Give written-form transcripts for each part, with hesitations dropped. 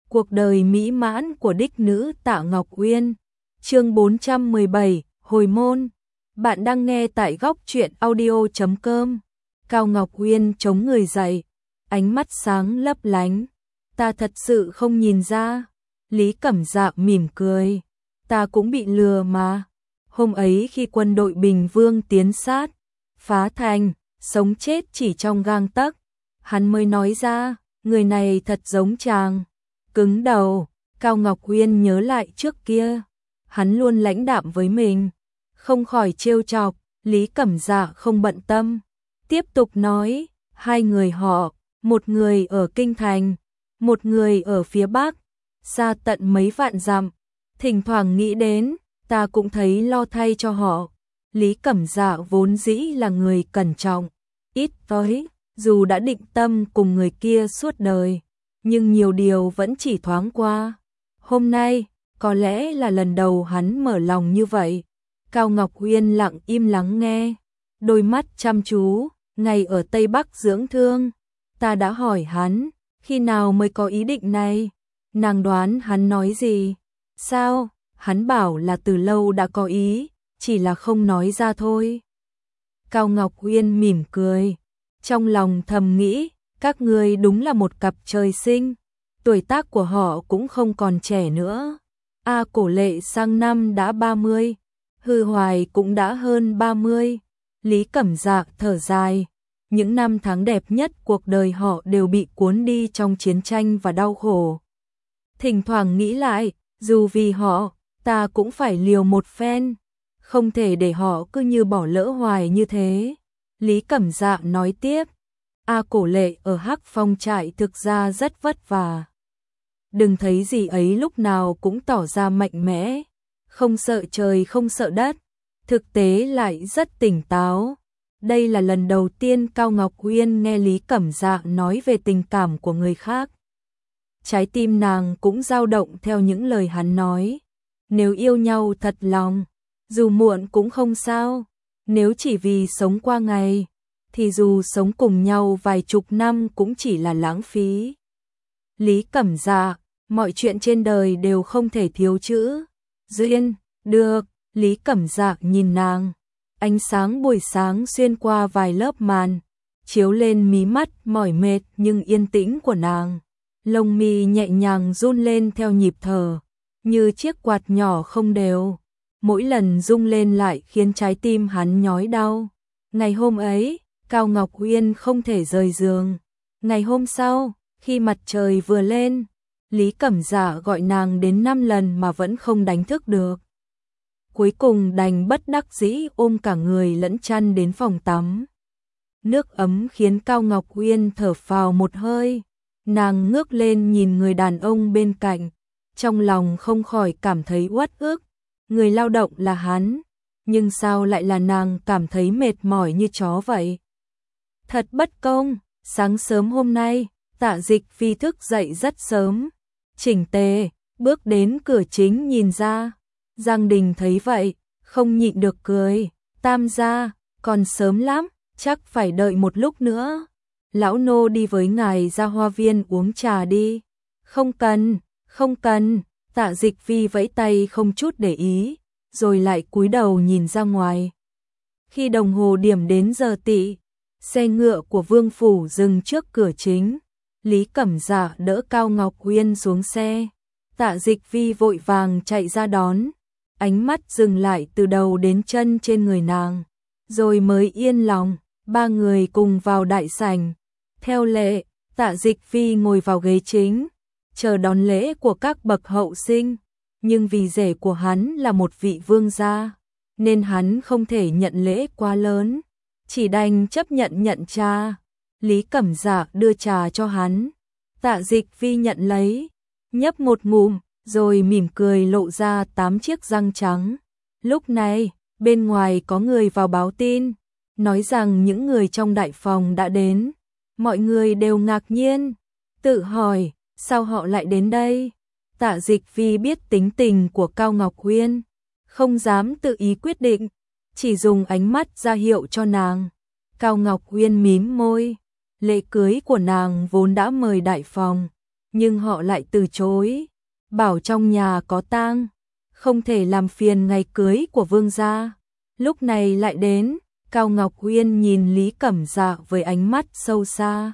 Cuộc đời mỹ mãn của đích nữ Tạ Ngọc Uyên. Chương 417, Hồi môn. Bạn đang nghe tại góc truyện audio.com. Cao Ngọc Uyên chống người dậy, ánh mắt sáng lấp lánh. Ta thật sự không nhìn ra. Lý Cẩm Dạ mỉm cười. Ta cũng bị lừa mà. Hôm ấy khi quân đội Bình Vương tiến sát, phá thành, sống chết chỉ trong gang tấc, hắn mới nói ra, người này thật giống chàng. Cứng đầu, Cao Ngọc Uyên nhớ lại trước kia, hắn luôn lãnh đạm với mình, không khỏi trêu chọc. Lý Cẩm Dạ không bận tâm, tiếp tục nói, hai người họ, một người ở Kinh Thành, một người ở phía Bắc, xa tận mấy vạn dặm, thỉnh thoảng nghĩ đến, ta cũng thấy lo thay cho họ. Lý Cẩm Dạ vốn dĩ là người cẩn trọng, ít nói, dù đã định tâm cùng người kia suốt đời, nhưng nhiều điều vẫn chỉ thoáng qua. Hôm nay, có lẽ là lần đầu hắn mở lòng như vậy. Cao Ngọc Uyên lặng im lắng nghe, đôi mắt chăm chú. Ngày ở Tây Bắc dưỡng thương, ta đã hỏi hắn, khi nào mới có ý định này? Nàng đoán hắn nói gì? Sao? Hắn bảo là từ lâu đã có ý, chỉ là không nói ra thôi. Cao Ngọc Uyên mỉm cười, trong lòng thầm nghĩ, các ngươi đúng là một cặp trời sinh, tuổi tác của họ cũng không còn trẻ nữa. Cổ Lệ sang năm đã 30, Hư Hoài cũng đã hơn 30. Lý Cẩm Dạ thở dài, những năm tháng đẹp nhất cuộc đời họ đều bị cuốn đi trong chiến tranh và đau khổ. Thỉnh thoảng nghĩ lại, dù vì họ, ta cũng phải liều một phen, không thể để họ cứ như bỏ lỡ hoài như thế. Lý Cẩm Dạ nói tiếp, Cổ Lệ ở Hắc Phong trại thực ra rất vất vả. Đừng thấy gì ấy lúc nào cũng tỏ ra mạnh mẽ, không sợ trời không sợ đất, thực tế lại rất tỉnh táo. Đây là lần đầu tiên Cao Ngọc Uyên nghe Lý Cẩm Dạ nói về tình cảm của người khác. Trái tim nàng cũng dao động theo những lời hắn nói. Nếu yêu nhau thật lòng, dù muộn cũng không sao. Nếu chỉ vì sống qua ngày, thì dù sống cùng nhau vài chục năm cũng chỉ là lãng phí. Lý Cẩm Dạ, mọi chuyện trên đời đều không thể thiếu chữ duyên. Được, Lý Cẩm Dạ nhìn nàng. Ánh sáng buổi sáng xuyên qua vài lớp màn, chiếu lên mí mắt mỏi mệt nhưng yên tĩnh của nàng. Lông mi nhẹ nhàng run lên theo nhịp thở, như chiếc quạt nhỏ không đều. Mỗi lần rung lên lại khiến trái tim hắn nhói đau. Ngày hôm ấy, Cao Ngọc Uyên không thể rời giường. Ngày hôm sau, khi mặt trời vừa lên, Lý Cẩm Dạ gọi nàng đến 5 lần mà vẫn không đánh thức được. Cuối cùng đành bất đắc dĩ ôm cả người lẫn chăn đến phòng tắm. Nước ấm khiến Cao Ngọc Uyên thở phào một hơi. Nàng ngước lên nhìn người đàn ông bên cạnh, trong lòng không khỏi cảm thấy uất ức. Người lao động là hắn, nhưng sao lại là nàng cảm thấy mệt mỏi như chó vậy? Thật bất công. Sáng sớm hôm nay, Tạ Dịch Phi thức dậy rất sớm, chỉnh tề, bước đến cửa chính nhìn ra. Giang Đình thấy vậy, không nhịn được cười. Tam gia, còn sớm lắm, chắc phải đợi một lúc nữa. Lão nô đi với ngài ra hoa viên uống trà đi. Không cần, không cần. Tạ Dịch Phi vẫy tay không chút để ý, rồi lại cúi đầu nhìn ra ngoài. Khi đồng hồ điểm đến giờ tỵ, xe ngựa của Vương phủ dừng trước cửa chính. Lý Cẩm Dạ đỡ Cao Ngọc Uyên xuống xe. Tạ Dịch Phi vội vàng chạy ra đón, ánh mắt dừng lại từ đầu đến chân trên người nàng, rồi mới yên lòng. Ba người cùng vào đại sảnh. Theo lệ, Tạ Dịch Phi ngồi vào ghế chính, chờ đón lễ của các bậc hậu sinh, nhưng vì rể của hắn là một vị vương gia, nên hắn không thể nhận lễ quá lớn, chỉ đành chấp nhận trà. Lý Cẩm Dạ đưa trà cho hắn, Tạ Dịch Phi nhận lấy, nhấp một ngụm, rồi mỉm cười lộ ra 8 chiếc răng trắng. Lúc này, bên ngoài có người vào báo tin, nói rằng những người trong đại phòng đã đến. Mọi người đều ngạc nhiên, tự hỏi, sao họ lại đến đây? Tạ Dịch Phi biết tính tình của Cao Ngọc Uyên, không dám tự ý quyết định, chỉ dùng ánh mắt ra hiệu cho nàng. Cao Ngọc Uyên mím môi, lễ cưới của nàng vốn đã mời đại phòng, nhưng họ lại từ chối, bảo trong nhà có tang, không thể làm phiền ngày cưới của vương gia. Lúc này lại đến, Cao Ngọc Uyên nhìn Lý Cẩm Dạ với ánh mắt sâu xa.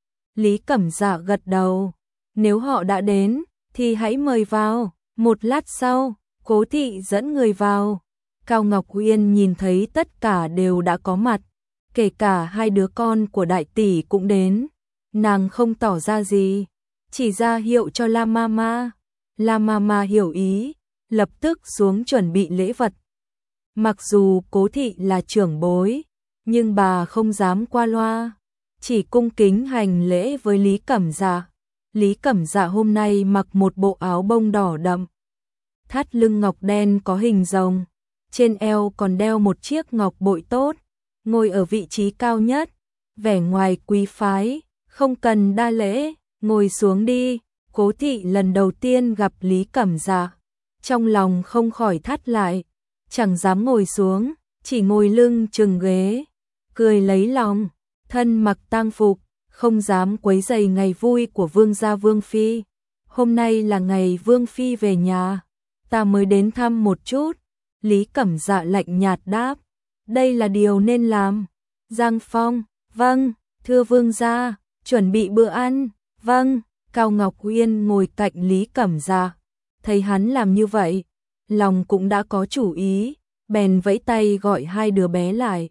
Lý Cẩm Dạ gật đầu, nếu họ đã đến, thì hãy mời vào. Một lát sau, Cố thị dẫn người vào. Cao Ngọc Uyên nhìn thấy tất cả đều đã có mặt, kể cả hai đứa con của đại tỷ cũng đến. Nàng không tỏ ra gì, chỉ ra hiệu cho La Mama. La Mama hiểu ý, lập tức xuống chuẩn bị lễ vật. Mặc dù Cố thị là trưởng bối, nhưng bà không dám qua loa, chỉ cung kính hành lễ với Lý Cẩm Dạ. Lý Cẩm Dạ hôm nay mặc một bộ áo bông đỏ đậm, thắt lưng ngọc đen có hình rồng, trên eo còn đeo một chiếc ngọc bội tốt, ngồi ở vị trí cao nhất, vẻ ngoài quý phái, không cần đa lễ, ngồi xuống đi. Cố thị lần đầu tiên gặp Lý Cẩm Dạ, trong lòng không khỏi thắt lại, chẳng dám ngồi xuống, chỉ ngồi lưng chừng ghế, cười lấy lòng, thân mặc tang phục, không dám quấy rầy ngày vui của vương gia vương phi. Hôm nay là ngày vương phi về nhà, ta mới đến thăm một chút. Lý Cẩm Dạ lạnh nhạt đáp, đây là điều nên làm. Giang Phong, vâng, thưa vương gia, chuẩn bị bữa ăn, vâng. Cao Ngọc Uyên ngồi cạnh Lý Cẩm Dạ, thấy hắn làm như vậy, lòng cũng đã có chủ ý, bèn vẫy tay gọi hai đứa bé lại.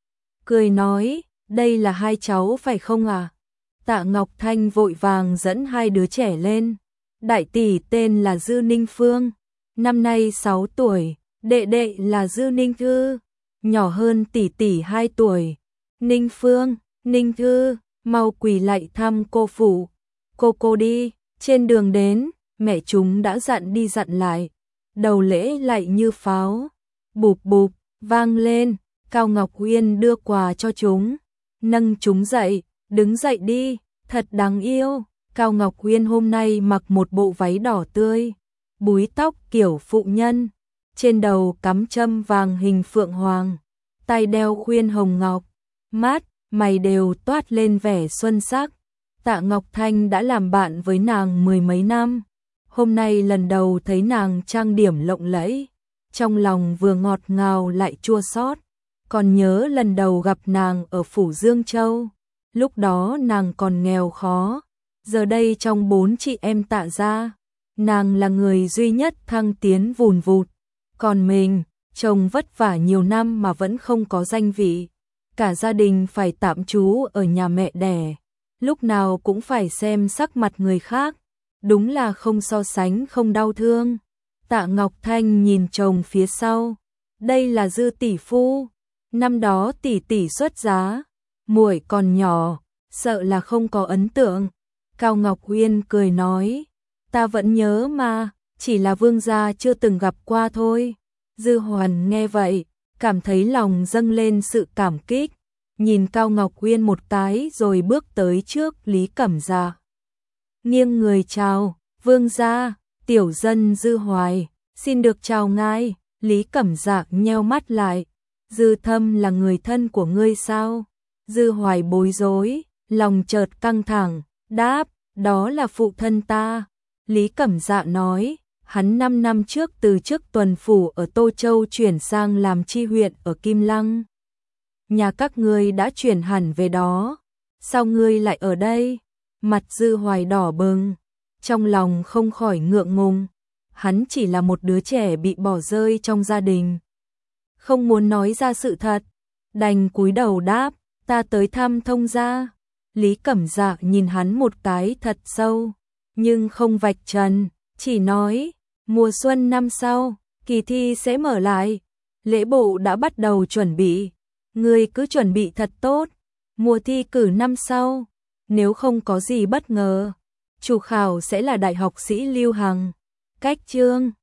Cười nói, đây là hai cháu phải không à? Tạ Ngọc Thanh vội vàng dẫn hai đứa trẻ lên. Đại tỷ tên là Dư Ninh Phương, năm nay 6 tuổi, đệ đệ là Dư Ninh Thư, nhỏ hơn tỷ tỷ 2 tuổi. Ninh Phương, Ninh Thư, mau quỳ lạy thăm cô phụ. Cô đi, trên đường đến, mẹ chúng đã dặn đi dặn lại. Đầu lễ lạy như pháo, bụp bụp, vang lên. Cao Ngọc Uyên đưa quà cho chúng, nâng chúng dậy, đứng dậy đi, thật đáng yêu. Cao Ngọc Uyên hôm nay mặc một bộ váy đỏ tươi, búi tóc kiểu phụ nhân, trên đầu cắm châm vàng hình phượng hoàng, tay đeo khuyên hồng ngọc, mắt, mày đều toát lên vẻ xuân sắc. Tạ Ngọc Thanh đã làm bạn với nàng 10 mấy năm, hôm nay lần đầu thấy nàng trang điểm lộng lẫy, trong lòng vừa ngọt ngào lại chua xót. Còn nhớ lần đầu gặp nàng ở phủ Dương Châu, lúc đó nàng còn nghèo khó, giờ đây trong 4 chị em Tạ gia, nàng là người duy nhất thăng tiến vùn vụt, còn mình, chồng vất vả nhiều năm mà vẫn không có danh vị, cả gia đình phải tạm trú ở nhà mẹ đẻ, lúc nào cũng phải xem sắc mặt người khác, đúng là không so sánh không đau thương. Tạ Ngọc Thanh nhìn chồng phía sau, đây là Dư tỷ phu, năm đó tỷ tỷ xuất giá, muội còn nhỏ, sợ là không có ấn tượng. Cao Ngọc Uyên cười nói, ta vẫn nhớ mà, chỉ là vương gia chưa từng gặp qua thôi. Dư Hoàn nghe vậy, cảm thấy lòng dâng lên sự cảm kích, nhìn Cao Ngọc Uyên một cái rồi bước tới trước Lý Cẩm Dạ. Nghiêng người chào, vương gia, tiểu dân Dư Hoài, xin được chào ngài. Lý Cẩm Dạ nheo mắt lại, Dư Thâm là người thân của ngươi sao? Dư Hoài bối rối, lòng chợt căng thẳng, đáp, đó là phụ thân ta. Lý Cẩm Dạ nói, hắn 5 năm trước từ chức tuần phủ ở Tô Châu chuyển sang làm tri huyện ở Kim Lăng. Nhà các ngươi đã chuyển hẳn về đó, sao ngươi lại ở đây? Mặt Dư Hoài đỏ bừng, trong lòng không khỏi ngượng ngùng, hắn chỉ là một đứa trẻ bị bỏ rơi trong gia đình, không muốn nói ra sự thật, đành cúi đầu đáp, ta tới thăm thông gia. Lý Cẩm Dạ nhìn hắn một cái thật sâu, nhưng không vạch trần, chỉ nói, mùa xuân năm sau, kỳ thi sẽ mở lại, lễ bộ đã bắt đầu chuẩn bị, ngươi cứ chuẩn bị thật tốt, mùa thi cử năm sau, nếu không có gì bất ngờ, chủ khảo sẽ là đại học sĩ Lưu Hằng. Cách chương